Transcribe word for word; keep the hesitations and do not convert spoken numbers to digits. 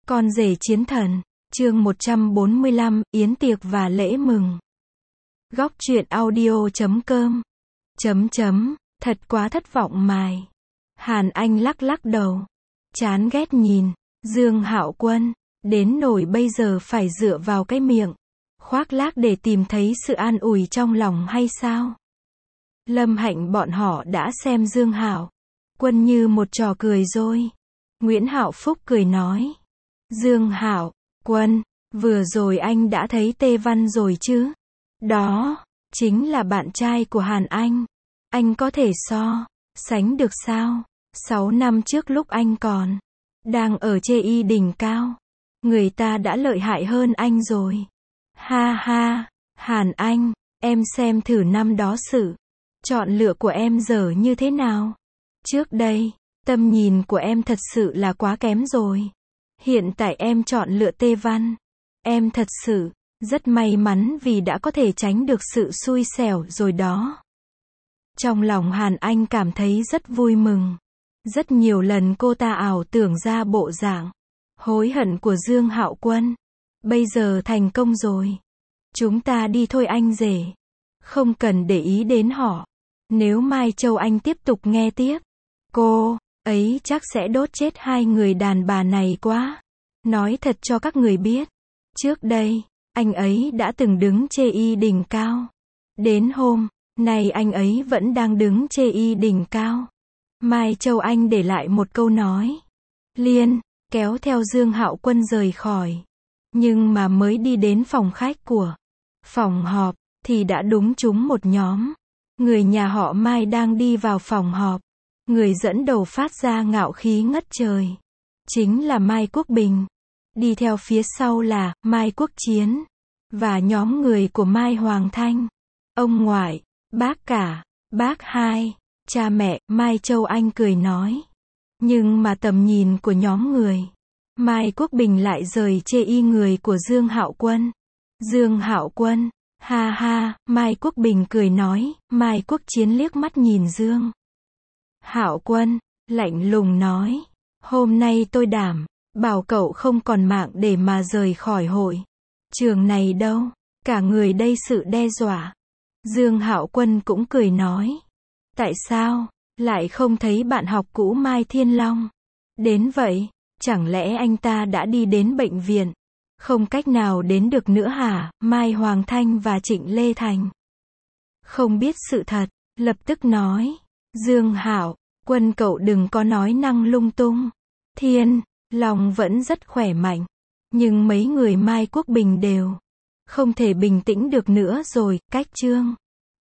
Con rể chiến thần, chương một trăm bốn mươi lăm, yến tiệc và lễ mừng. Góc truyện audio chấm com. Chấm chấm, thật quá thất vọng mài. Hàn Anh lắc lắc đầu. Chán ghét nhìn. Dương Hạo Quân, đến nỗi bây giờ phải dựa vào cái miệng khoác lác để tìm thấy sự an ủi trong lòng hay sao? Lâm Hạnh bọn họ đã xem Dương Hạo Quân như một trò cười rồi. Nguyễn Hạo Phúc cười nói. Dương Hạo Quân, vừa rồi anh đã thấy Tê Văn rồi chứ? Đó, chính là bạn trai của Hàn Anh. Anh có thể so sánh được sao? Sáu năm trước lúc anh còn đang ở chê y đỉnh cao, người ta đã lợi hại hơn anh rồi. Ha ha, Hàn Anh, em xem thử năm đó sự chọn lựa của em giờ như thế nào. Trước đây, tầm nhìn của em thật sự là quá kém rồi. Hiện tại em chọn lựa Tê Văn. Em thật sự rất may mắn vì đã có thể tránh được sự xui xẻo rồi đó. Trong lòng Hàn Anh cảm thấy rất vui mừng. Rất nhiều lần cô ta ảo tưởng ra bộ dạng hối hận của Dương Hạo Quân. Bây giờ thành công rồi. Chúng ta đi thôi anh rể. Không cần để ý đến họ. Nếu Mai Châu Anh tiếp tục nghe tiếp, cô ấy chắc sẽ đốt chết hai người đàn bà này quá. Nói thật cho các người biết, trước đây, anh ấy đã từng đứng chê y đỉnh cao. Đến hôm nay anh ấy vẫn đang đứng chê y đỉnh cao. Mai Châu Anh để lại một câu nói liên, kéo theo Dương Hạo Quân rời khỏi. Nhưng mà mới đi đến phòng khách của phòng họp, thì đã đúng trúng một nhóm người nhà họ Mai đang đi vào phòng họp. Người dẫn đầu phát ra ngạo khí ngất trời chính là Mai Quốc Bình. Đi theo phía sau là Mai Quốc Chiến và nhóm người của Mai Hoàng Thanh. Ông ngoại, bác cả, bác hai, cha mẹ. Mai Châu Anh cười nói. Nhưng mà tầm nhìn của nhóm người Mai Quốc Bình lại rời chê y người của Dương Hạo Quân. Dương Hạo Quân, ha ha. Mai Quốc Bình cười nói. Mai Quốc Chiến liếc mắt nhìn Dương Hạo Quân, lạnh lùng nói. Hôm nay tôi đảm bảo cậu không còn mạng để mà rời khỏi hội trường này đâu. Cả người đây sự đe dọa. Dương Hạo Quân cũng cười nói. Tại sao lại không thấy bạn học cũ Mai Thiên Long đến vậy? Chẳng lẽ anh ta đã đi đến bệnh viện, không cách nào đến được nữa hả? Mai Hoàng Thanh và Trịnh Lê Thành không biết sự thật, lập tức nói. Dương Hạo Quân, cậu đừng có nói năng lung tung. Thiên Long vẫn rất khỏe mạnh, nhưng mấy người Mai Quốc Bình đều không thể bình tĩnh được nữa rồi. Cách Trương